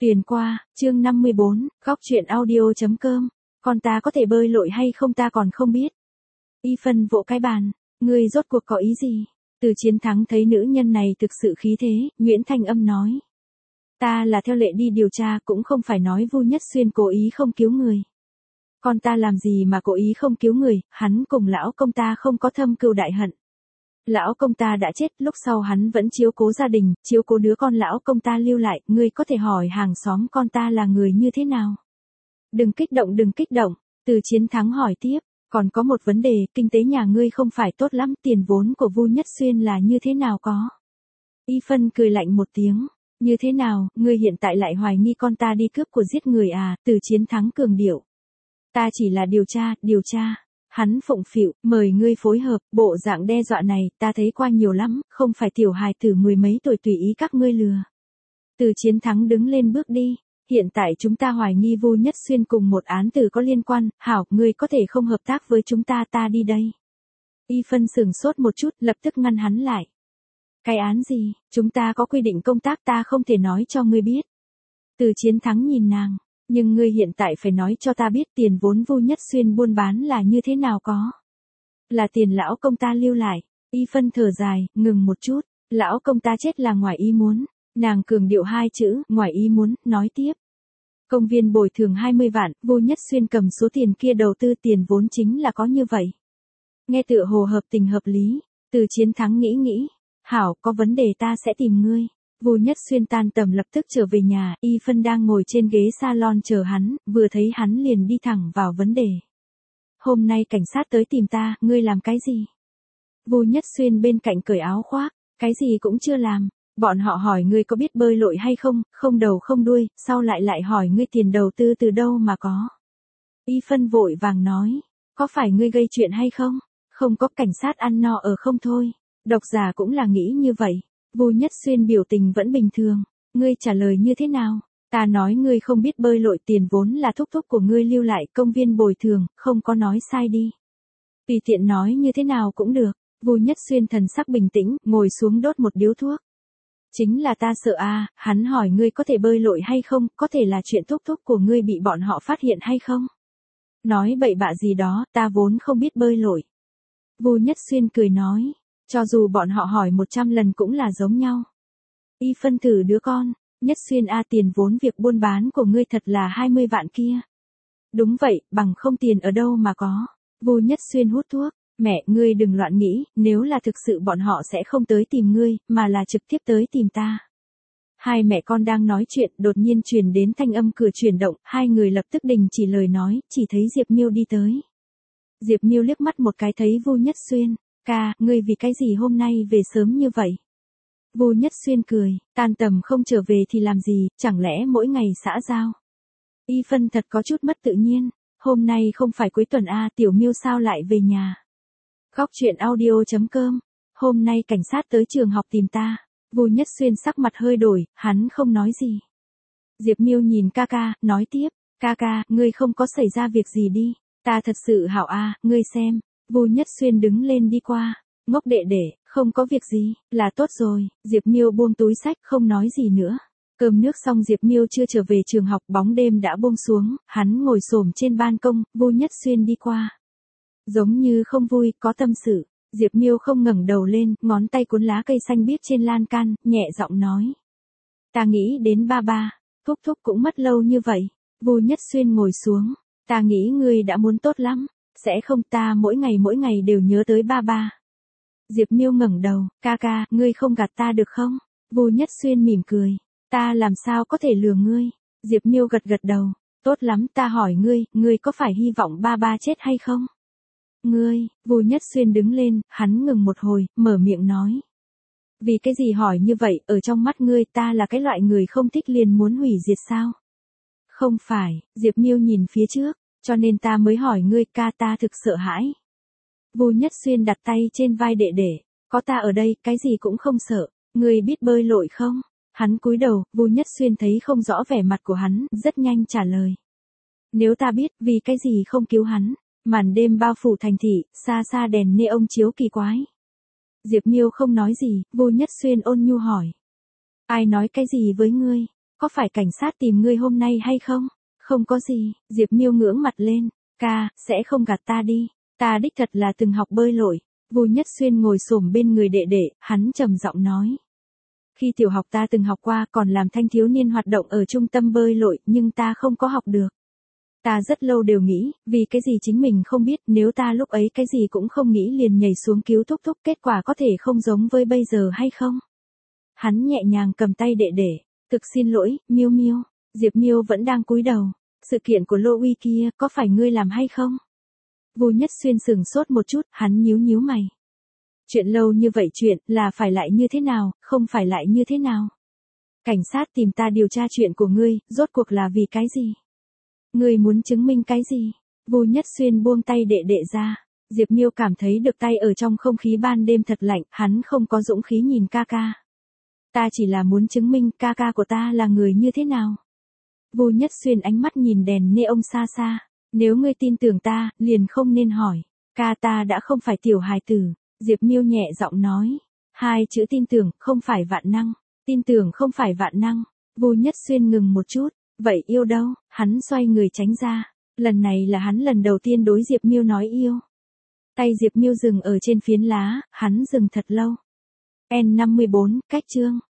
Tuyền qua, chương 54, góc truyện audio.com, con ta có thể bơi lội hay không ta còn không biết. Y Phân vỗ cái bàn, ngươi rốt cuộc có ý gì? Từ Chiến Thắng thấy nữ nhân này thực sự khí thế, Nguyễn Thanh Âm nói. Ta là theo lệ đi điều tra cũng không phải nói Vu Nhất Xuyên cố ý không cứu người. Con ta làm gì mà cố ý không cứu người, hắn cùng lão công ta không có thâm cừu đại hận. Lão công ta đã chết, lúc sau hắn vẫn chiếu cố gia đình, chiếu cố đứa con lão công ta lưu lại, ngươi có thể hỏi hàng xóm con ta là người như thế nào. Đừng kích động, Từ Chiến Thắng hỏi tiếp, còn có một vấn đề, kinh tế nhà ngươi không phải tốt lắm, tiền vốn của Vu Nhất Xuyên là như thế nào có. Y Phân cười lạnh một tiếng, như thế nào, ngươi hiện tại lại hoài nghi con ta đi cướp của giết người à, Từ Chiến Thắng cường điệu. Ta chỉ là điều tra. Hắn phụng phịu, mời ngươi phối hợp, bộ dạng đe dọa này, ta thấy qua nhiều lắm, không phải tiểu hài tử mười mấy tuổi tùy ý các ngươi lừa. Từ Chiến Thắng đứng lên bước đi, hiện tại chúng ta hoài nghi Vu Nhất Xuyên cùng một án tử có liên quan, hảo, ngươi có thể không hợp tác với chúng ta đi đây. Y Phân sửng sốt một chút, lập tức ngăn hắn lại. Cái án gì, chúng ta có quy định công tác ta không thể nói cho ngươi biết. Từ Chiến Thắng nhìn nàng. Nhưng ngươi hiện tại phải nói cho ta biết tiền vốn Vu Nhất Xuyên buôn bán là như thế nào có. Là tiền lão công ta lưu lại. Y Phân thở dài, ngừng một chút. Lão công ta chết là ngoài ý muốn. Nàng cường điệu hai chữ, ngoài ý muốn, nói tiếp. Công viên bồi thường 20 vạn, Vu Nhất Xuyên cầm số tiền kia đầu tư tiền vốn chính là có như vậy. Nghe tựa hồ hợp tình hợp lý. Từ Chiến Thắng nghĩ. Hảo, có vấn đề ta sẽ tìm ngươi. Vu Nhất Xuyên tan tầm lập tức trở về nhà, Y Phân đang ngồi trên ghế salon chờ hắn, vừa thấy hắn liền đi thẳng vào vấn đề. Hôm nay cảnh sát tới tìm ta, ngươi làm cái gì? Vu Nhất Xuyên bên cạnh cởi áo khoác, cái gì cũng chưa làm. Bọn họ hỏi ngươi có biết bơi lội hay không, không đầu không đuôi, sau lại hỏi ngươi tiền đầu tư từ đâu mà có. Y Phân vội vàng nói, có phải ngươi gây chuyện hay không? Không có, cảnh sát ăn no ở không thôi. Độc giả cũng là nghĩ như vậy. Vu Nhất Xuyên biểu tình vẫn bình thường, ngươi trả lời như thế nào? Ta nói ngươi không biết bơi lội, tiền vốn là thúc thúc của ngươi lưu lại, công viên bồi thường, không có nói sai đi. Tùy tiện nói như thế nào cũng được. Vu Nhất Xuyên thần sắc bình tĩnh, ngồi xuống đốt một điếu thuốc. Chính là ta sợ hắn hỏi ngươi có thể bơi lội hay không, có thể là chuyện thúc thúc của ngươi bị bọn họ phát hiện hay không? Nói bậy bạ gì đó, ta vốn không biết bơi lội. Vu Nhất Xuyên cười nói. Cho dù bọn họ hỏi 100 lần cũng là giống nhau. Y Phân thử đứa con, Nhất Xuyên tiền vốn việc buôn bán của ngươi thật là 20 vạn kia. Đúng vậy, bằng không tiền ở đâu mà có. Vu Nhất Xuyên hút thuốc, mẹ ngươi đừng loạn nghĩ, nếu là thực sự bọn họ sẽ không tới tìm ngươi, mà là trực tiếp tới tìm ta. Hai mẹ con đang nói chuyện, đột nhiên truyền đến thanh âm cửa chuyển động, hai người lập tức đình chỉ lời nói, chỉ thấy Diệp Miêu đi tới. Diệp Miêu liếc mắt một cái thấy Vu Nhất Xuyên. Ca, ngươi vì cái gì hôm nay về sớm như vậy? Vu Nhất Xuyên cười, tan tầm không trở về thì làm gì, chẳng lẽ mỗi ngày xã giao? Y Phân thật có chút mất tự nhiên, hôm nay không phải cuối tuần Tiểu Miêu sao lại về nhà? Góc truyện audio.com, hôm nay cảnh sát tới trường học tìm ta. Vu Nhất Xuyên sắc mặt hơi đổi, hắn không nói gì. Diệp Miêu nhìn ca, nói tiếp, ca, ngươi không có xảy ra việc gì đi, ta thật sự hảo ngươi xem. Vu Nhất Xuyên đứng lên đi qua, ngốc đệ, không có việc gì, là tốt rồi. Diệp Miêu buông túi sách không nói gì nữa. Cơm nước xong Diệp Miêu chưa trở về trường học, bóng đêm đã buông xuống, hắn ngồi xổm trên ban công, Vu Nhất Xuyên đi qua. Giống như không vui, có tâm sự. Diệp Miêu không ngẩng đầu lên, ngón tay cuốn lá cây xanh biếc trên lan can, nhẹ giọng nói. Ta nghĩ đến ba, thúc cũng mất lâu như vậy. Vu Nhất Xuyên ngồi xuống, ta nghĩ ngươi đã muốn tốt lắm. Sẽ không, ta mỗi ngày đều nhớ tới ba. Diệp Miêu ngẩng đầu, ca, ngươi không gạt ta được không? Vu Nhất Xuyên mỉm cười, ta làm sao có thể lừa ngươi? Diệp Miêu gật đầu, tốt lắm, ta hỏi ngươi có phải hy vọng ba chết hay không? Ngươi, Vu Nhất Xuyên đứng lên, hắn ngừng một hồi, mở miệng nói. Vì cái gì hỏi như vậy, ở trong mắt ngươi ta là cái loại người không thích liền muốn hủy diệt sao? Không phải, Diệp Miêu nhìn phía trước. Cho nên ta mới hỏi ngươi, ca, ta thực sợ hãi. Vu Nhất Xuyên đặt tay trên vai đệ, có ta ở đây, cái gì cũng không sợ, ngươi biết bơi lội không? Hắn cúi đầu, Vu Nhất Xuyên thấy không rõ vẻ mặt của hắn, rất nhanh trả lời. Nếu ta biết, vì cái gì không cứu hắn? Màn đêm bao phủ thành thị, xa đèn neon chiếu kỳ quái. Diệp Miêu không nói gì, Vu Nhất Xuyên ôn nhu hỏi. Ai nói cái gì với ngươi? có phải cảnh sát tìm ngươi hôm nay hay không? Không có gì, Diệp Miêu ngưỡng mặt lên, ca, sẽ không gạt ta đi, ta đích thật là từng học bơi lội. Vu Nhất Xuyên ngồi xổm bên người đệ đệ, hắn trầm giọng nói. Khi tiểu học ta từng học qua, còn làm thanh thiếu niên hoạt động ở trung tâm bơi lội, nhưng ta không có học được. Ta rất lâu đều nghĩ, vì cái gì chính mình không biết, nếu ta lúc ấy cái gì cũng không nghĩ liền nhảy xuống cứu Thúc Thúc, kết quả có thể không giống với bây giờ hay không? Hắn nhẹ nhàng cầm tay đệ đệ, thực xin lỗi, Miêu Miêu. Diệp Miêu vẫn đang cúi đầu. Sự kiện của Lô Uy kia, có phải ngươi làm hay không? Vu Nhất Xuyên sừng sốt một chút, hắn nhíu nhíu mày. Chuyện lâu như vậy chuyện, là phải lại như thế nào, không phải lại như thế nào? Cảnh sát tìm ta điều tra chuyện của ngươi, rốt cuộc là vì cái gì? Ngươi muốn chứng minh cái gì? Vu Nhất Xuyên buông tay đệ đệ ra. Diệp Miêu cảm thấy được tay ở trong không khí ban đêm thật lạnh, hắn không có dũng khí nhìn ca ca. Ta chỉ là muốn chứng minh ca ca của ta là người như thế nào. Vu Nhất Xuyên ánh mắt nhìn đèn neon xa xa. Nếu ngươi tin tưởng ta, liền không nên hỏi. Ca ta đã không phải tiểu hài tử. Diệp Miêu nhẹ giọng nói. Hai chữ tin tưởng, không phải vạn năng. Tin tưởng không phải vạn năng. Vu Nhất Xuyên ngừng một chút. Vậy yêu đâu? Hắn xoay người tránh ra. Lần này là hắn lần đầu tiên đối Diệp Miêu nói yêu. Tay Diệp Miêu dừng ở trên phiến lá, hắn dừng thật lâu. N54, cách chương.